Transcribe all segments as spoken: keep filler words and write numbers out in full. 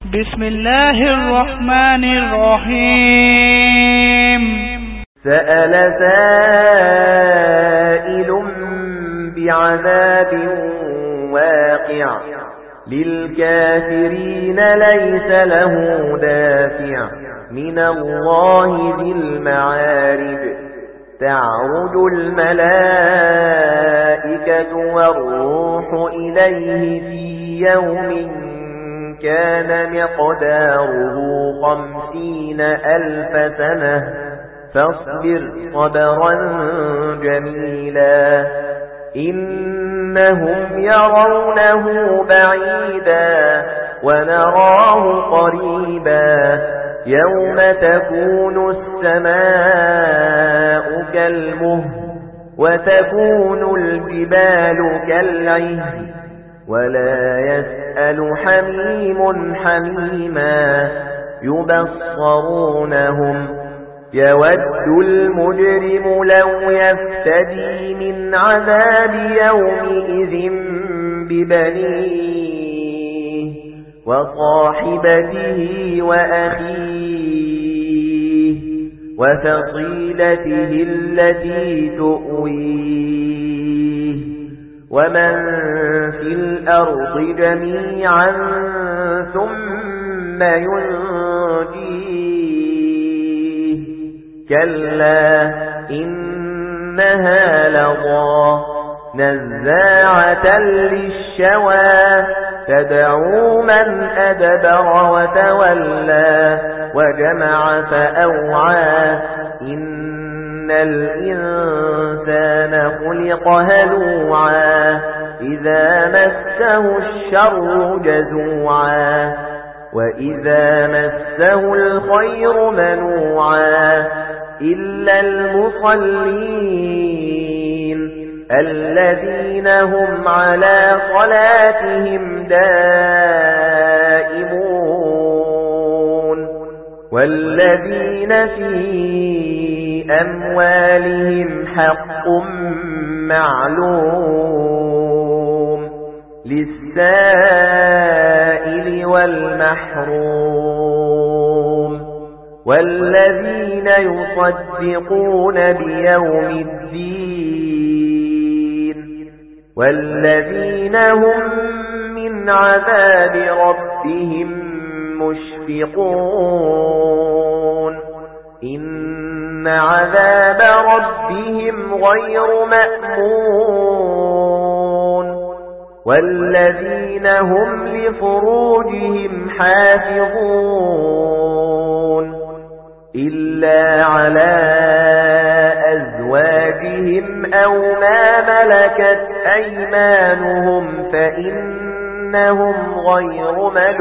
بسم الله الرحمن الرحيم. سأل سائل بعذاب واقع للكافرين ليس له دافع من الله ذي المعارج تعرج الملائكة والروح إليه في يوم كان مقداره خمسين ألف سنة فاصبر صبرا جميلا إنهم يرونه بعيدا ونراه قريبا يوم تكون السماء كالمهل وتكون الجبال كالعهن ولا يسأل حميم حميما يبصرونهم يود المجرم لو يفتدي من عذاب يومئذ ببنيه وصاحبته وأخيه وفصيلته التي تؤويه ومن في الأرض جميعا ثم ينجيه كلا إنها لظى نزاعة للشوى تدعو من أدبر وتولى وجمع فأوعى إن الإنسان خلق هلوعا إذا مسه الشر جزوعا وإذا مسه الخير منوعا إلا المصلين الذين هم على صلاتهم دائمون والذين في أموالهم حق معلوم للسائل والمحروم والذين يصدقون بيوم الدين والذين هم من عذاب ربهم مشفقون إن عذاب ربهم غير مأمون والذين هم لفروجهم حافظون إلا على أزواجهم أو ما ملكت أيمانهم فإنهم غير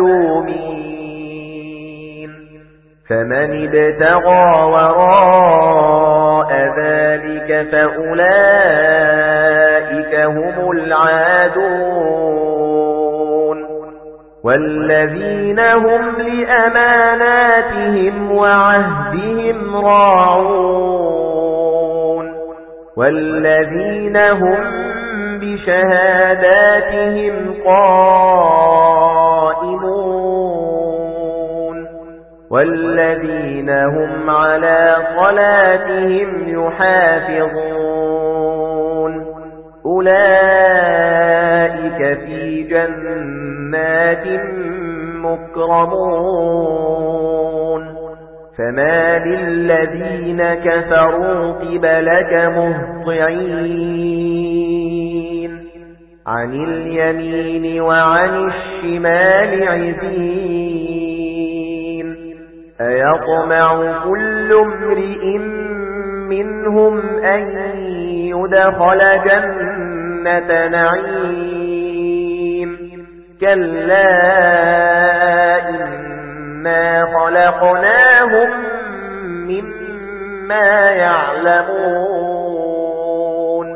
ملومين فمن ابتغى وراء ذلك فأولئك هم العادون والذين هم لأماناتهم وعهدهم راعون والذين هم بشهاداتهم قائمون والذين هم على صلاتهم يحافظون أولئك في جنات مكرمون فما للذين كفروا قبلك مهطعين عن اليمين وعن الشمال عزين أيطمع كل امرئ منهم أن يدخل جنة نعيم كلا إنا خلقناهم مما يعلمون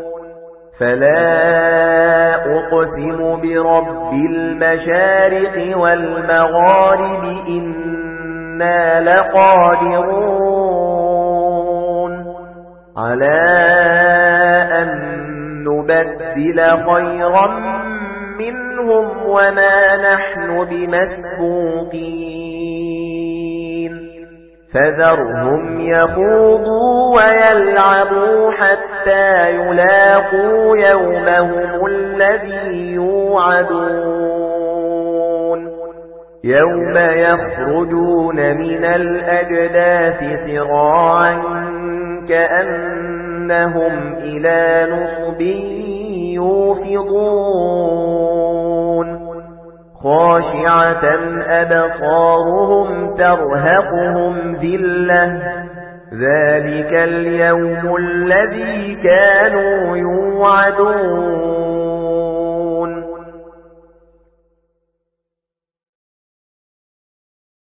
فلا أقسم برب المشارق والمغارب إنا لقادرون على أن نبدل خيرا منهم وما نحن بمسبوقين فذرهم يخوضوا ويلعبوا حتى يلاقوا يومهم الذي يوعدون يوم يخرجون من الأجداث سراعا كأنهم إلى نصب يوفضون خاشعة أبصارهم ترهقهم ذلة ذلك اليوم الذي كانوا يوعدون